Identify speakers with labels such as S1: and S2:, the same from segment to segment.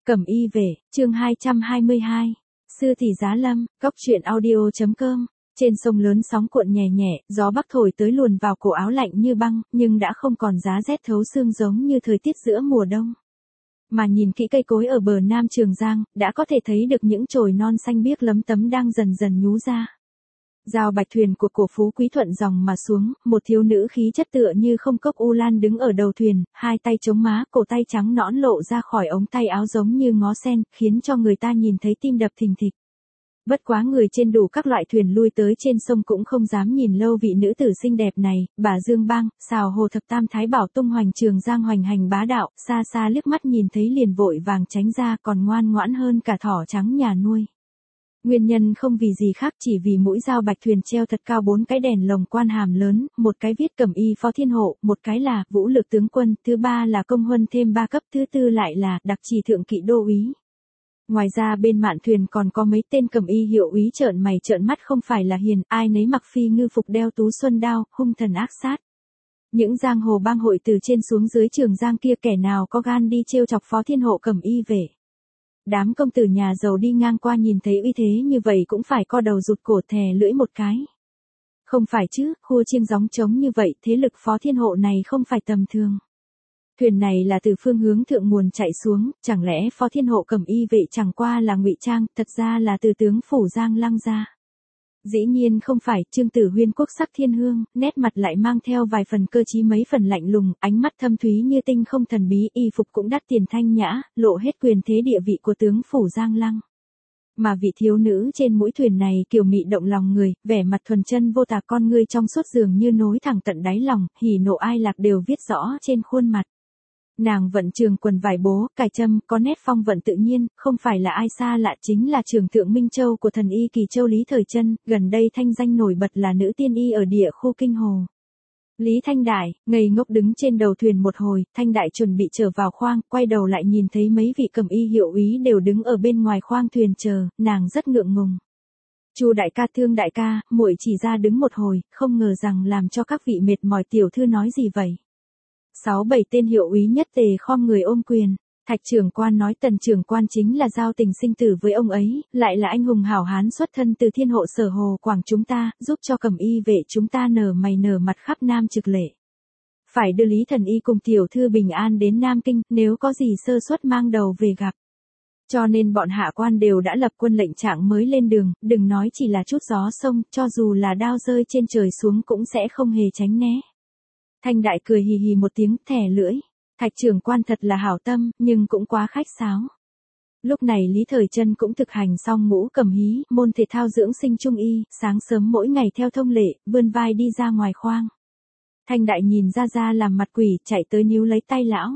S1: Cẩm y về, chương 222. Sư tỷ Giá Lâm, góc truyện audio.com. Trên sông lớn sóng cuộn nhẹ nhẹ, gió bắc thổi tới luồn vào cổ áo lạnh như băng, nhưng đã không còn giá rét thấu xương giống như thời tiết giữa mùa đông. Mà nhìn kỹ cây cối ở bờ Nam Trường Giang, đã có thể thấy được những chồi non xanh biếc lấm tấm đang dần dần nhú ra. Dào bạch thuyền của cổ Phú Quý thuận dòng mà xuống, một thiếu nữ khí chất tựa như không cốc u lan đứng ở đầu thuyền, hai tay chống má, cổ tay trắng nõn lộ ra khỏi ống tay áo giống như ngó sen, khiến cho người ta nhìn thấy tim đập thình thịch. Bất quá người trên đủ các loại thuyền lui tới trên sông cũng không dám nhìn lâu vị nữ tử xinh đẹp này, bà Dương Bang, xào hồ thập tam thái bảo tung hoành Trường Giang hoành hành bá đạo, xa xa liếc mắt nhìn thấy liền vội vàng tránh ra, còn ngoan ngoãn hơn cả thỏ trắng nhà nuôi. Nguyên nhân không vì gì khác, chỉ vì mũi dao bạch thuyền treo thật cao 4 cái đèn lồng quan hàm lớn, một cái viết Cẩm y phó thiên hộ, một cái là vũ lực tướng quân, thứ ba là công huân thêm 3 cấp, thứ tư lại là đặc trì thượng kỵ đô úy. Ngoài ra bên mạn thuyền còn có mấy tên Cẩm y hiệu úy trợn mày trợn mắt không phải là hiền, ai nấy mặc phi ngư phục đeo tú xuân đao, hung thần ác sát. Những giang hồ bang hội từ trên xuống dưới Trường Giang kia kẻ nào có gan đi trêu chọc phó thiên hộ Cẩm y về. Đám công tử nhà giàu đi ngang qua nhìn thấy uy thế như vậy cũng phải co đầu rụt cổ thè lưỡi một cái. Không phải chứ, khua chiêng gióng trống như vậy, thế lực phó thiên hộ này không phải tầm thường. Thuyền này là từ phương hướng thượng nguồn chạy xuống, chẳng lẽ phó thiên hộ Cẩm y vệ chẳng qua là ngụy trang, thật ra là từ tướng phủ Giang Lăng ra. Dĩ nhiên không phải, Trương Tử Huyên quốc sắc thiên hương, nét mặt lại mang theo vài phần cơ trí mấy phần lạnh lùng, ánh mắt thâm thúy như tinh không thần bí, y phục cũng đắt tiền thanh nhã, lộ hết quyền thế địa vị của tướng phủ Giang Lăng. Mà vị thiếu nữ trên mũi thuyền này kiều mị động lòng người, vẻ mặt thuần chân vô tà, con ngươi trong suốt dường như nối thẳng tận đáy lòng, hỉ nộ ai lạc đều viết rõ trên khuôn mặt. Nàng vận trường quần vải bố, cài châm, có nét phong vận tự nhiên, không phải là ai xa lạ, chính là Trường Thượng Minh Châu của thần y Kỳ Châu Lý Thời Trân, gần đây thanh danh nổi bật là nữ tiên y ở địa khu Kinh Hồ. Lý Thanh Đại, ngây ngốc đứng trên đầu thuyền một hồi, Thanh Đại chuẩn bị trở vào khoang, quay đầu lại nhìn thấy mấy vị Cẩm y hiệu úy đều đứng ở bên ngoài khoang thuyền chờ, nàng rất ngượng ngùng. Chu đại ca, Thương đại ca, muội chỉ ra đứng một hồi, không ngờ rằng làm cho các vị mệt mỏi, tiểu thư nói gì vậy? 6-7 tên hiệu úy nhất tề khom người ôm quyền. Thạch trưởng quan nói Tần trưởng quan chính là giao tình sinh tử với ông ấy, lại là anh hùng hảo hán xuất thân từ thiên hộ Sở Hồ Quảng chúng ta, giúp cho Cẩm y vệ chúng ta nở mày nở mặt khắp Nam Trực Lệ. Phải đưa Lý thần y cùng tiểu thư bình an đến Nam Kinh, nếu có gì sơ suất mang đầu về gặp. Cho nên bọn hạ quan đều đã lập quân lệnh trạng mới lên đường, đừng nói chỉ là chút gió sông, cho dù là đao rơi trên trời xuống cũng sẽ không hề tránh né. Thanh Đại cười hì hì một tiếng, thè lưỡi. Thạch trưởng quan thật là hảo tâm, nhưng cũng quá khách sáo. Lúc này Lý Thời Trân cũng thực hành xong ngũ cầm hí, môn thể thao dưỡng sinh trung y, sáng sớm mỗi ngày theo thông lệ, vươn vai đi ra ngoài khoang. Thanh Đại nhìn Gia Gia làm mặt quỷ, chạy tới níu lấy tay lão.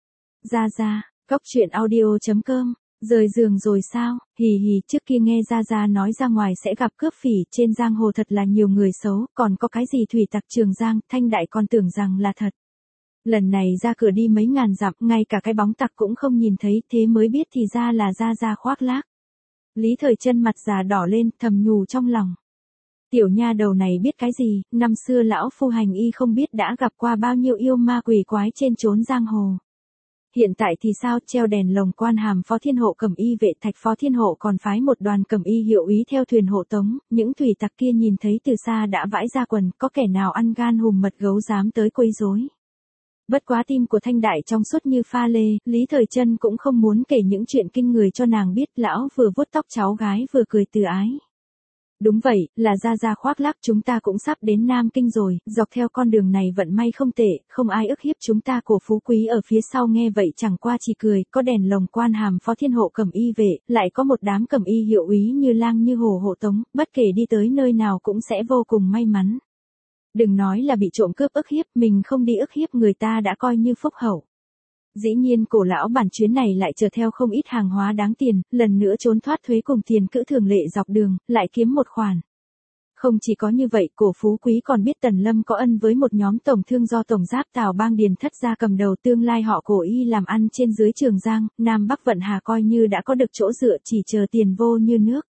S1: Gia Gia, góc truyện audio.com. Rời giường rồi sao? Hì hì, trước kia nghe Gia Gia nói ra ngoài sẽ gặp cướp phỉ, trên giang hồ thật là nhiều người xấu, còn có cái gì thủy tặc Trường Giang, Thanh Đại còn tưởng rằng là thật. Lần này ra cửa đi mấy ngàn dặm, ngay cả cái bóng tặc cũng không nhìn thấy, thế mới biết thì ra là Gia Gia khoác lác. Lý Thời Trân mặt già đỏ lên, thầm nhủ trong lòng. Tiểu nha đầu này biết cái gì, năm xưa lão phu hành y không biết đã gặp qua bao nhiêu yêu ma quỷ quái trên chốn giang hồ. Hiện tại thì sao, treo đèn lồng quan hàm phó thiên hộ Cẩm y vệ, Thạch phó thiên hộ còn phái một đoàn Cẩm y hiệu úy theo thuyền hộ tống, những thủy tặc kia nhìn thấy từ xa đã vãi ra quần, có kẻ nào ăn gan hùm mật gấu dám tới quấy rối. Bất quá tim của Thanh Đại trong suốt như pha lê, Lý Thời Trân cũng không muốn kể những chuyện kinh người cho nàng biết, lão vừa vuốt tóc cháu gái vừa cười từ ái. Đúng vậy, là Gia Gia khoác lác, chúng ta cũng sắp đến Nam Kinh rồi, dọc theo con đường này vận may không tệ, không ai ức hiếp chúng ta. Cổ Phú Quý ở phía sau nghe vậy chẳng qua chỉ cười, có đèn lồng quan hàm phó thiên hộ Cẩm y vệ, lại có một đám Cẩm y hiệu úy như lang như hổ hộ tống, bất kể đi tới nơi nào cũng sẽ vô cùng may mắn. Đừng nói là bị trộm cướp ức hiếp, mình không đi ức hiếp người ta đã coi như phúc hậu. Dĩ nhiên cổ lão bản chuyến này lại chở theo không ít hàng hóa đáng tiền, lần nữa trốn thoát thuế cùng tiền cữ thường lệ dọc đường, lại kiếm một khoản. Không chỉ có như vậy, Cổ Phú Quý còn biết Tần Lâm có ân với một nhóm tổng thương do tổng giáp Tào Bang Điền Thất gia cầm đầu, tương lai họ Cổ y làm ăn trên dưới Trường Giang, Nam Bắc vận hà coi như đã có được chỗ dựa, chỉ chờ tiền vô như nước.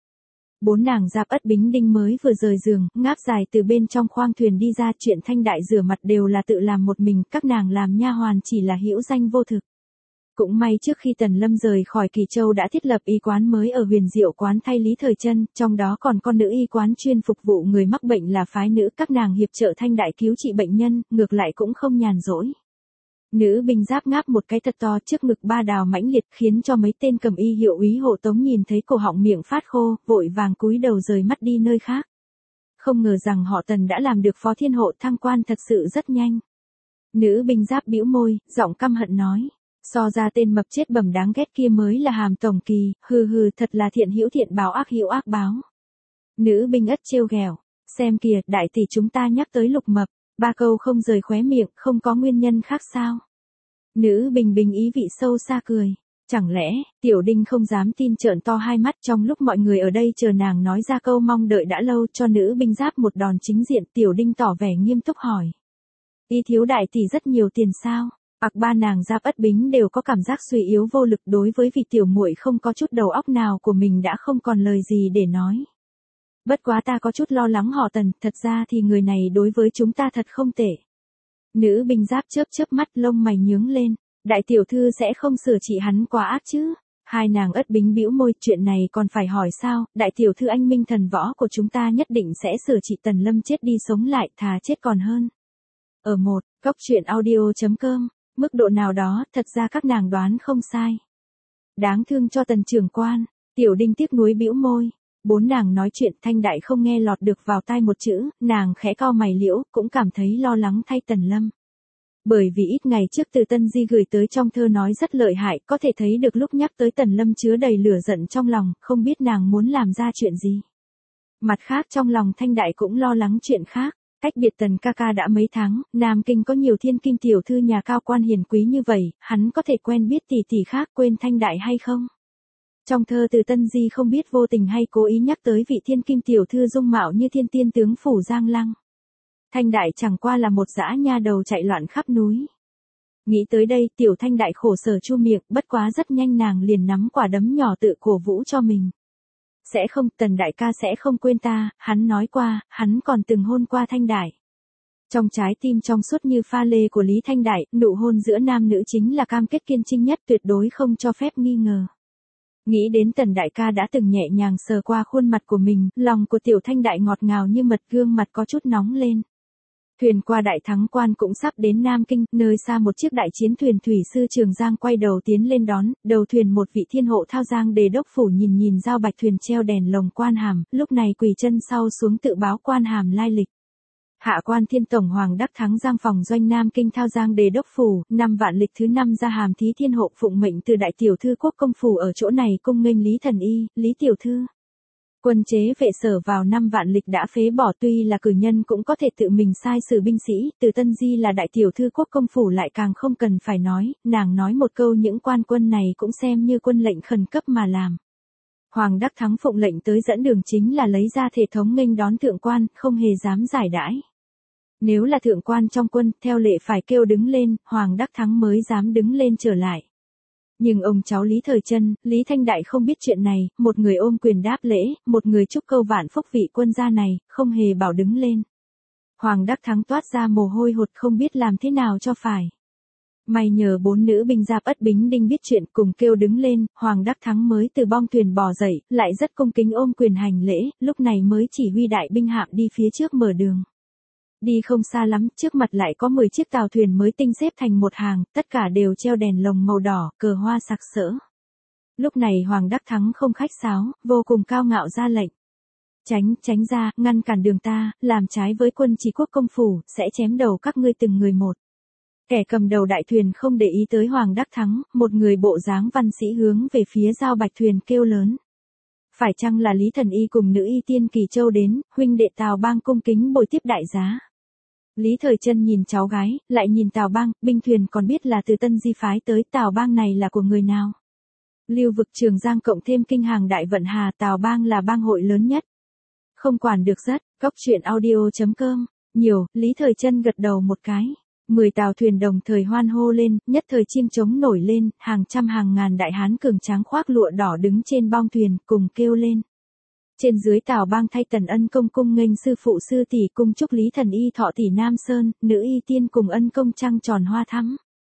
S1: 4 nàng Giáp Ất Bính Đinh mới vừa rời giường, ngáp dài từ bên trong khoang thuyền đi ra, chuyện Thanh Đại rửa mặt đều là tự làm một mình, các nàng làm nha hoàn chỉ là hữu danh vô thực. Cũng may trước khi Tần Lâm rời khỏi Kỳ Châu đã thiết lập y quán mới ở Huyền Diệu quán thay Lý Thời Chân, trong đó còn có nữ y quán chuyên phục vụ người mắc bệnh là phái nữ, các nàng hiệp trợ Thanh Đại cứu trị bệnh nhân, ngược lại cũng không nhàn rỗi. Nữ binh giáp ngáp một cái thật to trước ngực ba đào mãnh liệt, khiến cho mấy tên cầm y hiệu úy hộ tống nhìn thấy cổ họng miệng phát khô, vội vàng cúi đầu rời mắt đi nơi khác. Không ngờ rằng họ Tần đã làm được phó thiên hộ, thăng quan thật sự rất nhanh. Nữ binh giáp bĩu môi, giọng căm hận nói. So ra tên mập chết bẩm đáng ghét kia mới là Hàm tổng kỳ, hừ hừ, thật là thiện hữu thiện báo, ác hữu ác báo. Nữ binh ất trêu ghẹo, xem kìa, đại tỷ chúng ta nhắc tới Lục Mập, ba câu không rời khóe miệng, không có nguyên nhân khác sao? Nữ binh bình ý vị sâu xa cười. Chẳng lẽ, Tiểu Đinh không dám tin, trợn to hai mắt, trong lúc mọi người ở đây chờ nàng nói ra câu mong đợi đã lâu cho nữ binh giáp một đòn chính diện, Tiểu Đinh tỏ vẻ nghiêm túc hỏi. Y thiếu đại tỷ rất nhiều tiền sao? Ba nàng Giáp Ất Bính đều có cảm giác suy yếu vô lực, đối với vị tiểu muội không có chút đầu óc nào của mình đã không còn lời gì để nói. Bất quá ta có chút lo lắng họ Tần, thật ra thì người này đối với chúng ta thật không tệ. Nữ binh giáp chớp chớp mắt, lông mày nhướng lên, đại tiểu thư sẽ không sửa trị hắn quá ác chứ? Hai nàng Ất Bính bĩu môi, chuyện này còn phải hỏi sao, đại tiểu thư anh minh thần võ của chúng ta nhất định sẽ sửa trị Tần Lâm chết đi sống lại, thà chết còn hơn. Ở một, góc truyện audio.com. Mức độ nào đó, thật ra các nàng đoán không sai. Đáng thương cho Tần trưởng quan, Tiểu Đinh tiếc nuối bĩu môi. Bốn nàng nói chuyện Thanh Đại không nghe lọt được vào tai một chữ, nàng khẽ cau mày liễu, cũng cảm thấy lo lắng thay Tần Lâm. Bởi vì ít ngày trước Từ Tân Di gửi tới trong thơ nói rất lợi hại, có thể thấy được lúc nhắc tới Tần Lâm chứa đầy lửa giận trong lòng, không biết nàng muốn làm ra chuyện gì. Mặt khác trong lòng Thanh Đại cũng lo lắng chuyện khác. Cách biệt Tần ca ca đã mấy tháng, Nam Kinh có nhiều thiên kim tiểu thư nhà cao quan hiền quý như vậy, hắn có thể quen biết tỷ tỷ khác quên Thanh Đại hay không? Trong thơ Từ Tân Di không biết vô tình hay cố ý nhắc tới vị thiên kim tiểu thư dung mạo như thiên tiên tướng phủ Giang Lăng. Thanh Đại chẳng qua là một dã nha đầu chạy loạn khắp núi. Nghĩ tới đây, tiểu Thanh Đại khổ sở chu miệng, bất quá rất nhanh nàng liền nắm quả đấm nhỏ tự cổ vũ cho mình. Sẽ không, Tần đại ca sẽ không quên ta, hắn nói qua, hắn còn từng hôn qua Thanh Đại. Trong trái tim trong suốt như pha lê của Lý Thanh Đại, nụ hôn giữa nam nữ chính là cam kết kiên trinh nhất, tuyệt đối không cho phép nghi ngờ. Nghĩ đến Tần đại ca đã từng nhẹ nhàng sờ qua khuôn mặt của mình, lòng của tiểu Thanh Đại ngọt ngào như mật, gương mặt có chút nóng lên. Thuyền qua Đại Thắng Quan cũng sắp đến Nam Kinh, nơi xa một chiếc đại chiến thuyền thủy sư Trường Giang quay đầu tiến lên đón, đầu thuyền một vị thiên hộ Thao Giang Đề đốc phủ nhìn giao bạch thuyền treo đèn lồng quan hàm, lúc này quỳ chân sau xuống tự báo quan hàm lai lịch. Hạ quan Thiên Tổng Hoàng Đắc Thắng Giang phòng doanh Nam Kinh Thao Giang Đề đốc phủ, năm vạn lịch thứ 5 ra hàm thí thiên hộ, phụng mệnh từ đại tiểu thư quốc công phủ ở chỗ này cung nghênh Lý thần y, Lý tiểu thư. Quân chế vệ sở vào năm vạn lịch đã phế bỏ, tuy là cử nhân cũng có thể tự mình sai sử binh sĩ, Từ Tân Di là đại tiểu thư quốc công phủ lại càng không cần phải nói, nàng nói một câu những quan quân này cũng xem như quân lệnh khẩn cấp mà làm. Hoàng Đắc Thắng phụng lệnh tới dẫn đường chính là lấy ra thể thống nghênh đón thượng quan, không hề dám giải đãi. Nếu là thượng quan trong quân, theo lệ phải kêu đứng lên, Hoàng Đắc Thắng mới dám đứng lên trở lại. Nhưng ông cháu Lý Thời Chân, Lý Thanh Đại không biết chuyện này, một người ôm quyền đáp lễ, một người chúc câu vạn phúc vị quân gia này, không hề bảo đứng lên. Hoàng Đắc Thắng toát ra mồ hôi hột không biết làm thế nào cho phải. May nhờ bốn nữ binh Giáp Ất Bính Đinh biết chuyện cùng kêu đứng lên, Hoàng Đắc Thắng mới từ bong thuyền bò dậy, lại rất cung kính ôm quyền hành lễ, lúc này mới chỉ huy đại binh hạm đi phía trước mở đường. Đi không xa lắm, trước mặt lại có 10 chiếc tàu thuyền mới tinh xếp thành một hàng, tất cả đều treo đèn lồng màu đỏ, cờ hoa sặc sỡ. Lúc này Hoàng Đắc Thắng không khách sáo, vô cùng cao ngạo ra lệnh. Tránh ra, ngăn cản đường ta, làm trái với quân chỉ quốc công phủ, sẽ chém đầu các ngươi từng người một. Kẻ cầm đầu đại thuyền không để ý tới Hoàng Đắc Thắng, một người bộ dáng văn sĩ hướng về phía giao bạch thuyền kêu lớn. Phải chăng là Lý thần y cùng nữ y tiên Kỳ Châu đến, huynh đệ Tào Bang cung kính bồi tiếp đại giá. Lý Thời Chân nhìn cháu gái, lại nhìn Tào Bang, binh thuyền còn biết là từ Tân Di phái tới, Tào Bang này là của người nào? Lưu vực Trường Giang cộng thêm kinh hàng đại vận hà, Tào Bang là bang hội lớn nhất. Không quản được rất, góc truyện audio.com, nhiều, Lý Thời Chân gật đầu một cái. 10 tàu thuyền đồng thời hoan hô lên, nhất thời chiêng trống nổi lên, hàng trăm hàng ngàn đại hán cường tráng khoác lụa đỏ đứng trên bong thuyền, cùng kêu lên. Trên dưới Tào Bang thay Tần Ân công cung nghênh sư phụ sư tỷ, cung chúc Lý thần y thọ tỷ Nam Sơn, nữ y tiên cùng Ân công trăng tròn hoa thắm.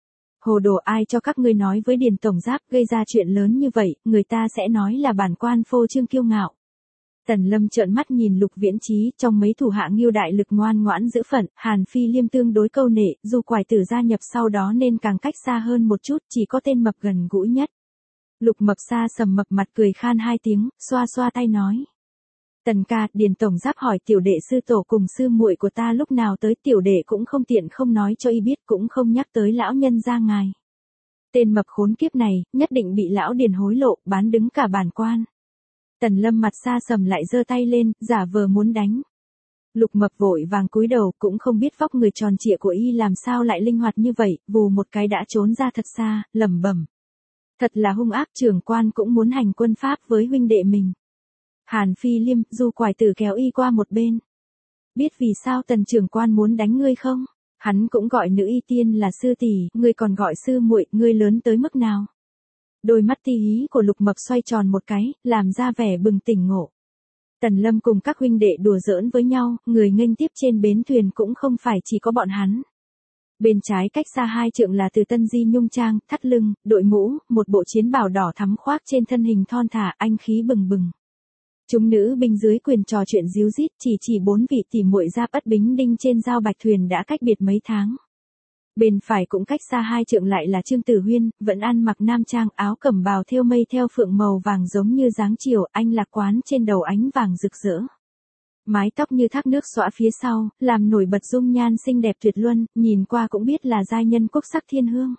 S1: Hồ đồ, ai cho các ngươi nói với Điền Tổng Giáp gây ra chuyện lớn như vậy, người ta sẽ nói là bản quan phô trương kiêu ngạo. Tần Lâm trợn mắt nhìn Lục Viễn Chí, trong mấy thủ hạ Ngưu đại lực ngoan ngoãn giữ phận, Hàn Phi Liêm tương đối câu nệ, dù Quải Tử gia nhập sau đó nên càng cách xa hơn một chút, chỉ có tên mập gần gũi nhất. Lục Mập Sa sầm mập mặt cười khan hai tiếng, xoa xoa tay nói: Tần ca, Điền Tổng Giáp hỏi tiểu đệ sư tổ cùng sư muội của ta lúc nào tới, tiểu đệ cũng không tiện không nói cho y biết, cũng không nhắc tới lão nhân gia ngài. Tên mập khốn kiếp này, nhất định bị lão Điền hối lộ, bán đứng cả bản quan. Tần Lâm mặt xa sầm lại giơ tay lên, giả vờ muốn đánh. Lục Mập vội vàng cúi đầu, cũng không biết vóc người tròn trịa của y làm sao lại linh hoạt như vậy, vù một cái đã trốn ra thật xa, lẩm bẩm: Thật là hung ác, trưởng quan cũng muốn hành quân pháp với huynh đệ mình. Hàn Phi Liêm, Du Quải Tử kéo y qua một bên. Biết vì sao Tần trưởng quan muốn đánh ngươi không? Hắn cũng gọi nữ y tiên là sư tỷ, ngươi còn gọi sư muội, ngươi lớn tới mức nào? Đôi mắt ti hí của Lục Mập xoay tròn một cái, làm ra vẻ bừng tỉnh ngộ. Tần Lâm cùng các huynh đệ đùa giỡn với nhau, người nghênh tiếp trên bến thuyền cũng không phải chỉ có bọn hắn. Bên trái cách xa 2 trượng là Từ Tân Di nhung trang, thắt lưng, đội mũ, một bộ chiến bào đỏ thắm khoác trên thân hình thon thả, anh khí bừng bừng. Chúng nữ binh dưới quyền trò chuyện díu dít, chỉ 4 vị tỉ muội Giáp Ất Bính Đinh trên giao bạch thuyền đã cách biệt mấy tháng. Bên phải cũng cách xa 2 trượng lại là Trương Tử Huyên, vẫn ăn mặc nam trang, áo cẩm bào thêu mây theo phượng màu vàng giống như dáng chiều, anh lạc quán trên đầu ánh vàng rực rỡ. Mái tóc như thác nước xõa phía sau, làm nổi bật dung nhan xinh đẹp tuyệt luân, nhìn qua cũng biết là giai nhân quốc sắc thiên hương.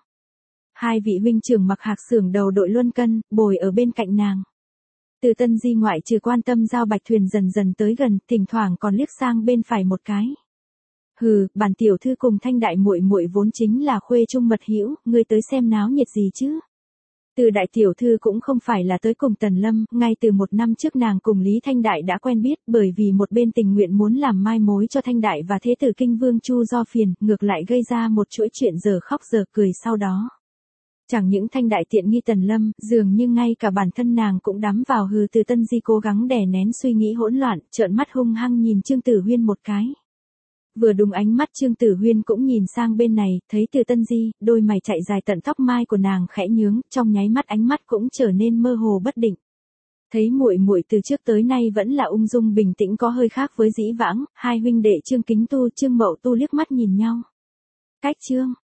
S1: 2 vị huynh trưởng mặc hạc xưởng đầu đội luân cân, bồi ở bên cạnh nàng. Từ Tân Di ngoại trừ quan tâm giao bạch thuyền dần dần tới gần, thỉnh thoảng còn liếc sang bên phải một cái. Hừ, bản tiểu thư cùng Thanh đại muội muội vốn chính là khuê trung mật hữu, ngươi tới xem náo nhiệt gì chứ? Từ đại tiểu thư cũng không phải là tới cùng Tần Lâm, ngay từ 1 năm trước nàng cùng Lý Thanh đại đã quen biết, bởi vì một bên tình nguyện muốn làm mai mối cho Thanh đại và thế tử kinh vương Chu do phiền, ngược lại gây ra một chuỗi chuyện giờ khóc giờ cười sau đó. Chẳng những Thanh đại tiện nghi Tần Lâm, dường như ngay cả bản thân nàng cũng đắm vào. Hừ, Từ Tân Di cố gắng đè nén suy nghĩ hỗn loạn, trợn mắt hung hăng nhìn Trương Tử Huyên một cái. Vừa đúng ánh mắt Trương Tử Huyên cũng nhìn sang bên này, thấy Từ Tân Di, đôi mày chạy dài tận tóc mai của nàng khẽ nhướng, trong nháy mắt ánh mắt cũng trở nên mơ hồ bất định. Thấy muội muội từ trước tới nay vẫn là ung dung bình tĩnh có hơi khác với dĩ vãng, 2 huynh đệ Trương Kính Tu, Trương Mậu Tu liếc mắt nhìn nhau. Cách Trương